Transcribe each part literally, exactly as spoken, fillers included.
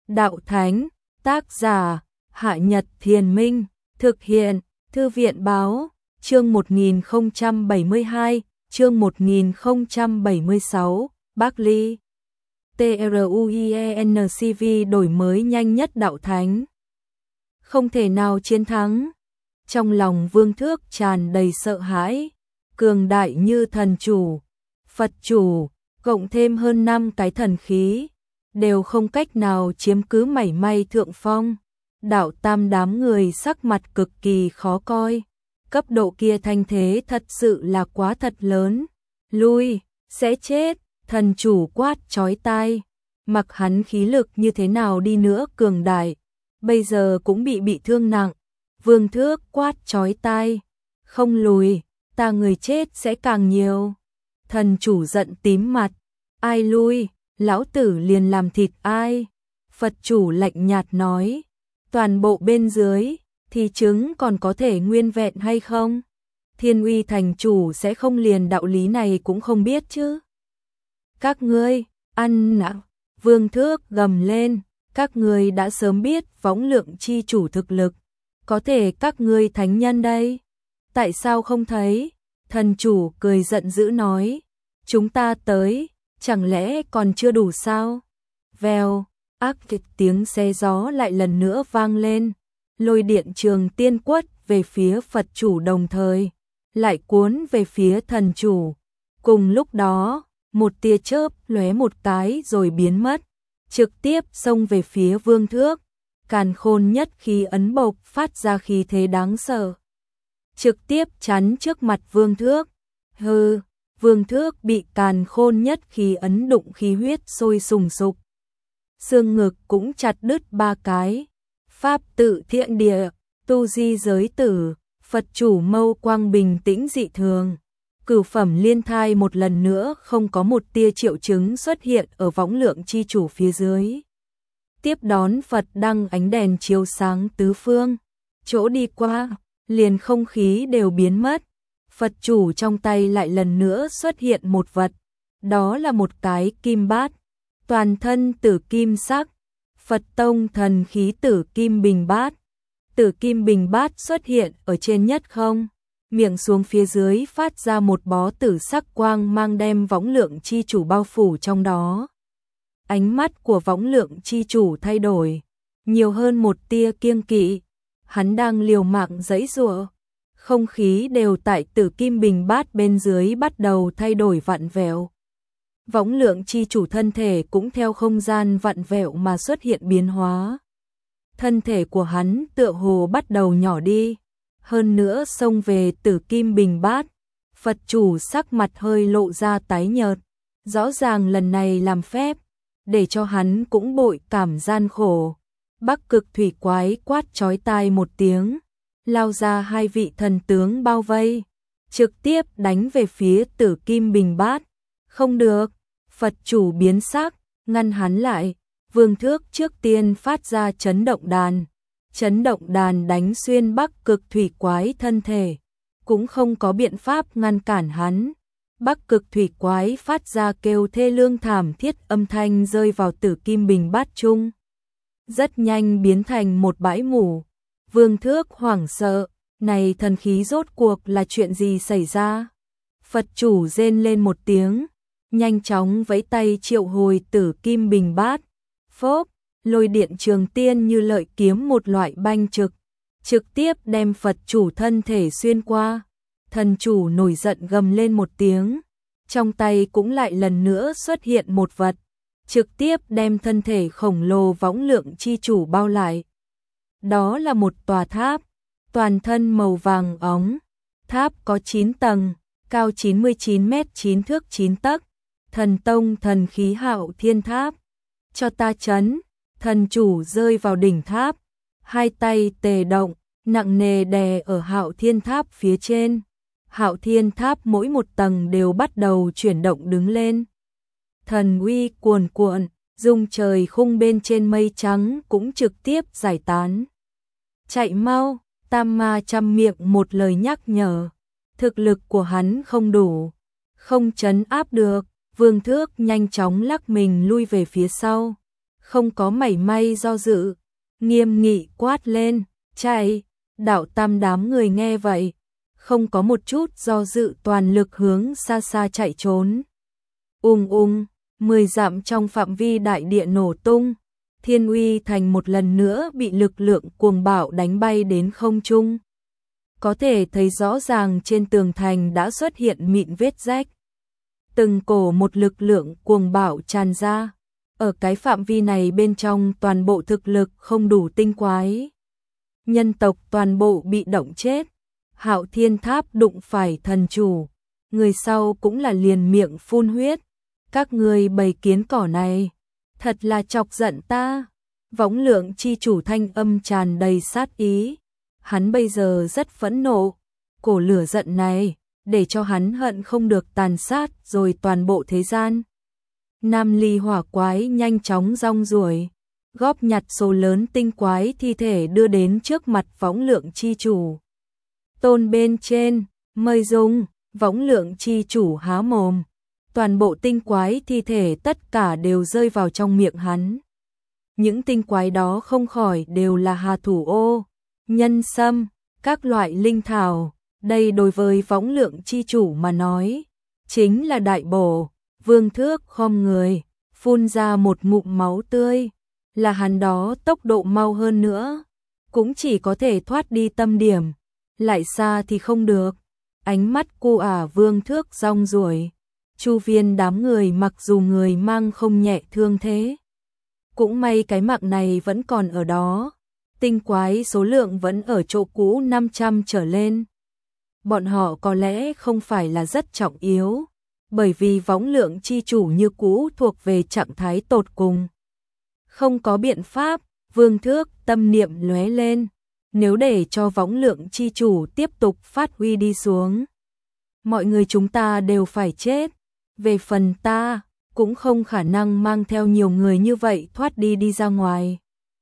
Đạo Thánh, tác giả, Hạ Nhật Thiền Minh, thực hiện, Thư viện Báo, chương một nghìn không trăm bảy mươi hai, chương một nghìn không trăm bảy mươi sáu, Bắc Ly. TRUIENCV đổi mới nhanh nhất Đạo Thánh. Không thể nào chiến thắng. Trong lòng Vương Thước tràn đầy sợ hãi, cường đại như thần chủ, Phật chủ, cộng thêm hơn năm cái thần khí, đều không cách nào chiếm cứ mảy may thượng phong. Đạo Tam đám người sắc mặt cực kỳ khó coi, cấp độ kia thanh thế thật sự là quá thật lớn. Lui, sẽ chết, thần chủ quát chói tai, mặc hắn khí lực như thế nào đi nữa cường đại, bây giờ cũng bị bị thương nặng. Vương Thước quát chói tai, không lùi, ta người chết sẽ càng nhiều. Thần chủ giận tím mặt, ai lui, lão tử liền làm thịt ai. Phật chủ lạnh nhạt nói, toàn bộ bên dưới, thì trứng còn có thể nguyên vẹn hay không? Thiên Uy thành chủ sẽ không liền đạo lý này cũng không biết chứ. Các ngươi, ăn nặng, Vương Thước gầm lên, các ngươi đã sớm biết võng lượng chi chủ thực lực, có thể các ngươi thánh nhân đây, tại sao không thấy? Thần chủ cười giận dữ nói, chúng ta tới, chẳng lẽ còn chưa đủ sao? Vèo, ác kịch tiếng xe gió lại lần nữa vang lên, lôi điện trường tiên quất về phía Phật chủ đồng thời, lại cuốn về phía thần chủ. Cùng lúc đó, một tia chớp lóe một cái rồi biến mất, trực tiếp xông về phía Vương Thước. Càn khôn nhất khí ấn bộc phát ra khí thế đáng sợ, trực tiếp chắn trước mặt Vương Thước. Hừ, Vương Thước bị càn khôn nhất khí ấn đụng khí huyết sôi sùng sục, xương ngực cũng chặt đứt ba cái. Pháp tự thiện địa, tu di giới tử, Phật chủ mâu quang bình tĩnh dị thường. Cửu phẩm liên thai một lần nữa không có một tia triệu chứng xuất hiện ở võng lượng chi chủ phía dưới. Tiếp đón Phật đăng ánh đèn chiếu sáng tứ phương, chỗ đi qua, liền không khí đều biến mất. Phật chủ trong tay lại lần nữa xuất hiện một vật, đó là một cái kim bát, toàn thân tử kim sắc, Phật tông thần khí tử kim bình bát. Tử kim bình bát xuất hiện ở trên nhất không, miệng xuống phía dưới phát ra một bó tử sắc quang mang đem võng lượng chi chủ bao phủ trong đó. Ánh mắt của võng lượng chi chủ thay đổi, nhiều hơn một tia kiêng kỵ, hắn đang liều mạng giãy giụa. Không khí đều tại tử kim bình bát bên dưới bắt đầu thay đổi vặn vẹo. Võng lượng chi chủ thân thể cũng theo không gian vặn vẹo mà xuất hiện biến hóa. Thân thể của hắn tựa hồ bắt đầu nhỏ đi, hơn nữa xông về tử kim bình bát. Phật chủ sắc mặt hơi lộ ra tái nhợt, rõ ràng lần này làm phép, để cho hắn cũng bội cảm gian khổ. Bắc Cực thủy quái quát chói tai một tiếng, lao ra hai vị thần tướng bao vây, trực tiếp đánh về phía tử kim bình bát. Không được, Phật chủ biến sắc, ngăn hắn lại. Vương Thước trước tiên phát ra chấn động đàn, chấn động đàn đánh xuyên Bắc Cực thủy quái thân thể, cũng không có biện pháp ngăn cản hắn. Bắc Cực thủy quái phát ra kêu thê lương thảm thiết, âm thanh rơi vào tử kim bình bát chung, rất nhanh biến thành một bãi mủ. Vương Thước hoảng sợ, này thần khí rốt cuộc là chuyện gì xảy ra? Phật chủ rên lên một tiếng, nhanh chóng vẫy tay triệu hồi tử kim bình bát. Phốp, lôi điện trường tiên như lợi kiếm một loại banh trực, trực tiếp đem Phật chủ thân thể xuyên qua. Thần chủ nổi giận gầm lên một tiếng, trong tay cũng lại lần nữa xuất hiện một vật, trực tiếp đem thân thể khổng lồ võng lượng chi chủ bao lại. Đó là một tòa tháp, toàn thân màu vàng óng, tháp có chín tầng, cao chín mươi chín mét chín thước chín tấc, thần tông thần khí Hạo Thiên Tháp. Cho ta chấn, thần chủ rơi vào đỉnh tháp, hai tay tề động, nặng nề đè ở Hạo Thiên Tháp phía trên. Hạo Thiên Tháp mỗi một tầng đều bắt đầu chuyển động đứng lên. Thần uy cuồn cuộn, dung trời khung bên trên mây trắng cũng trực tiếp giải tán. Chạy mau, Tam Ma trăm miệng một lời nhắc nhở, thực lực của hắn không đủ, không trấn áp được. Vương Thước nhanh chóng lắc mình lui về phía sau, không có mảy may do dự, nghiêm nghị quát lên, chạy. Đạo Tam đám người nghe vậy, không có một chút do dự, toàn lực hướng xa xa chạy trốn. Ung ung, mười dặm trong phạm vi đại địa nổ tung, Thiên Uy Thành một lần nữa bị lực lượng cuồng bạo đánh bay đến không trung. Có thể thấy rõ ràng trên tường thành đã xuất hiện mịn vết rách. Từng cổ một lực lượng cuồng bạo tràn ra. Ở cái phạm vi này bên trong toàn bộ thực lực không đủ tinh quái. Nhân tộc toàn bộ bị động chết. Hạo Thiên Tháp đụng phải thần chủ. Người sau cũng là liền miệng phun huyết. Các người bầy kiến cỏ này, thật là chọc giận ta. Võng Lượng chi chủ thanh âm tràn đầy sát ý. Hắn bây giờ rất phẫn nộ. Cổ lửa giận này, để cho hắn hận không được tàn sát rồi toàn bộ thế gian. Nam ly hỏa quái nhanh chóng rong ruổi, góp nhặt số lớn tinh quái thi thể đưa đến trước mặt Võng Lượng chi chủ. Tôn bên trên, mời dùng, Võng Lượng chi chủ há mồm. Toàn bộ tinh quái thi thể tất cả đều rơi vào trong miệng hắn. Những tinh quái đó không khỏi đều là hà thủ ô, nhân sâm, các loại linh thảo. Đây đối với Võng Lượng chi chủ mà nói, chính là đại bổ. Vương Thước khom người, phun ra một ngụm máu tươi, là hắn đó tốc độ mau hơn nữa, cũng chỉ có thể thoát đi tâm điểm, lại xa thì không được. Ánh mắt cô ả Vương Thước rong ruổi, chu viên đám người mặc dù người mang không nhẹ thương thế. Cũng may cái mạng này vẫn còn ở đó, tinh quái số lượng vẫn ở chỗ cũ năm trăm trở lên. Bọn họ có lẽ không phải là rất trọng yếu, bởi vì Võng Lượng chi chủ như cũ thuộc về trạng thái tột cùng. Không có biện pháp, Vương Thước tâm niệm lóe lên, nếu để cho Võng Lượng chi chủ tiếp tục phát huy đi xuống, mọi người chúng ta đều phải chết. Về phần ta, cũng không khả năng mang theo nhiều người như vậy thoát đi đi ra ngoài.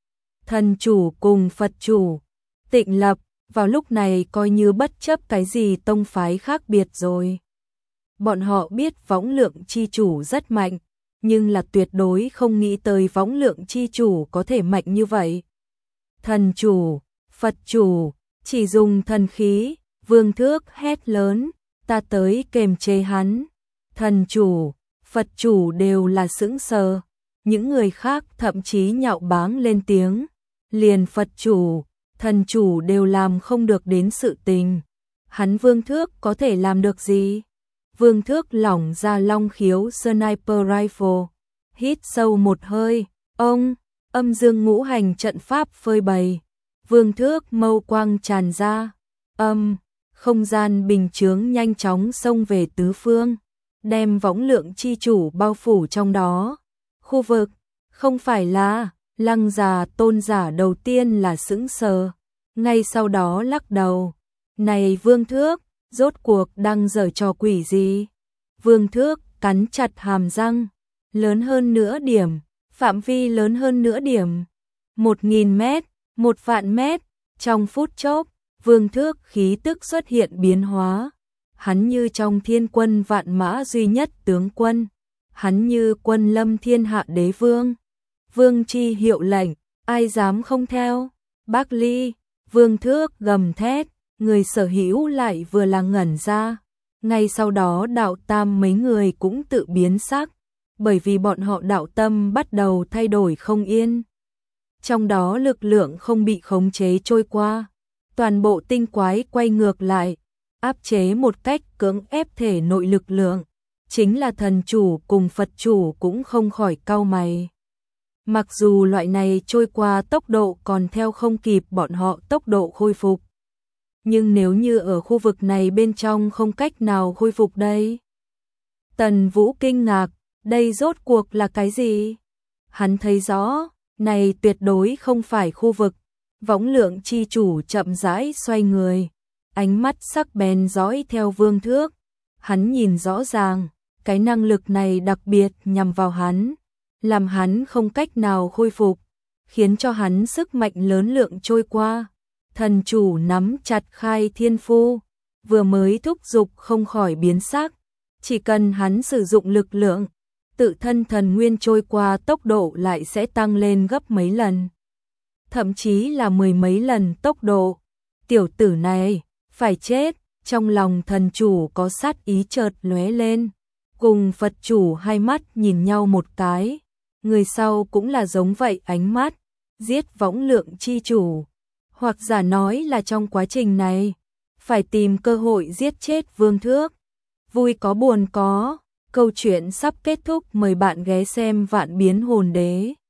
Thần chủ cùng Phật chủ, Tịnh Lập, vào lúc này coi như bất chấp cái gì tông phái khác biệt rồi. Bọn họ biết Võng Lượng chi chủ rất mạnh, nhưng là tuyệt đối không nghĩ tới Võng Lượng chi chủ có thể mạnh như vậy. Thần chủ, Phật chủ, chỉ dùng thần khí, Vương Thước hét lớn, ta tới kềm chế hắn. Thần chủ, Phật chủ đều là sững sờ, những người khác thậm chí nhạo báng lên tiếng, liền Phật chủ, thần chủ đều làm không được đến sự tình. Hắn Vương Thước có thể làm được gì? Vương Thước lỏng ra long khiếu sniper rifle, hít sâu một hơi, ông, âm dương ngũ hành trận pháp phơi bày. Vương Thước mâu quang tràn ra, âm, không gian bình chướng nhanh chóng xông về tứ phương, đem Võng Lượng chi chủ bao phủ trong đó. Khu vực, không phải là, Lăng già tôn giả đầu tiên là sững sờ, ngay sau đó lắc đầu. Này Vương Thước, rốt cuộc đang giở trò quỷ gì? Vương Thước cắn chặt hàm răng, lớn hơn nửa điểm, phạm vi lớn hơn nửa điểm, một nghìn mét, một vạn mét, trong phút chốc, Vương Thước khí tức xuất hiện biến hóa, hắn như trong thiên quân vạn mã duy nhất tướng quân, hắn như quân lâm thiên hạ đế vương, vương chi hiệu lệnh, ai dám không theo? Bác Ly, Vương Thước gầm thét, người sở hữu lại vừa là ngẩn ra. Ngay sau đó đạo tam mấy người cũng tự biến sắc, bởi vì bọn họ đạo tâm bắt đầu thay đổi không yên. Trong đó lực lượng không bị khống chế trôi qua, toàn bộ tinh quái quay ngược lại, áp chế một cách cưỡng ép thể nội lực lượng, chính là thần chủ cùng Phật chủ cũng không khỏi cau mày. Mặc dù loại này trôi qua tốc độ còn theo không kịp bọn họ tốc độ khôi phục, nhưng nếu như ở khu vực này bên trong không cách nào khôi phục đây. Tần Vũ kinh ngạc, đây rốt cuộc là cái gì? Hắn thấy rõ, này tuyệt đối không phải khu vực. Võng Lượng chi chủ chậm rãi xoay người, ánh mắt sắc bén dõi theo Vương Thước. Hắn nhìn rõ ràng, cái năng lực này đặc biệt nhằm vào hắn, làm hắn không cách nào khôi phục, khiến cho hắn sức mạnh lớn lượng trôi qua. Thần chủ nắm chặt khai thiên phu, vừa mới thúc dục không khỏi biến sắc, chỉ cần hắn sử dụng lực lượng, tự thân thần nguyên trôi qua tốc độ lại sẽ tăng lên gấp mấy lần. Thậm chí là mười mấy lần tốc độ. Tiểu tử này, phải chết, trong lòng thần chủ có sát ý chợt lóe lên. Cùng Phật chủ hai mắt nhìn nhau một cái, người sau cũng là giống vậy ánh mắt, giết võng lượng chi chủ. Hoặc giả nói là trong quá trình này, phải tìm cơ hội giết chết Vương Thước. Vui có buồn có, câu chuyện sắp kết thúc, mời bạn ghé xem Vạn Biến Hồn Đế.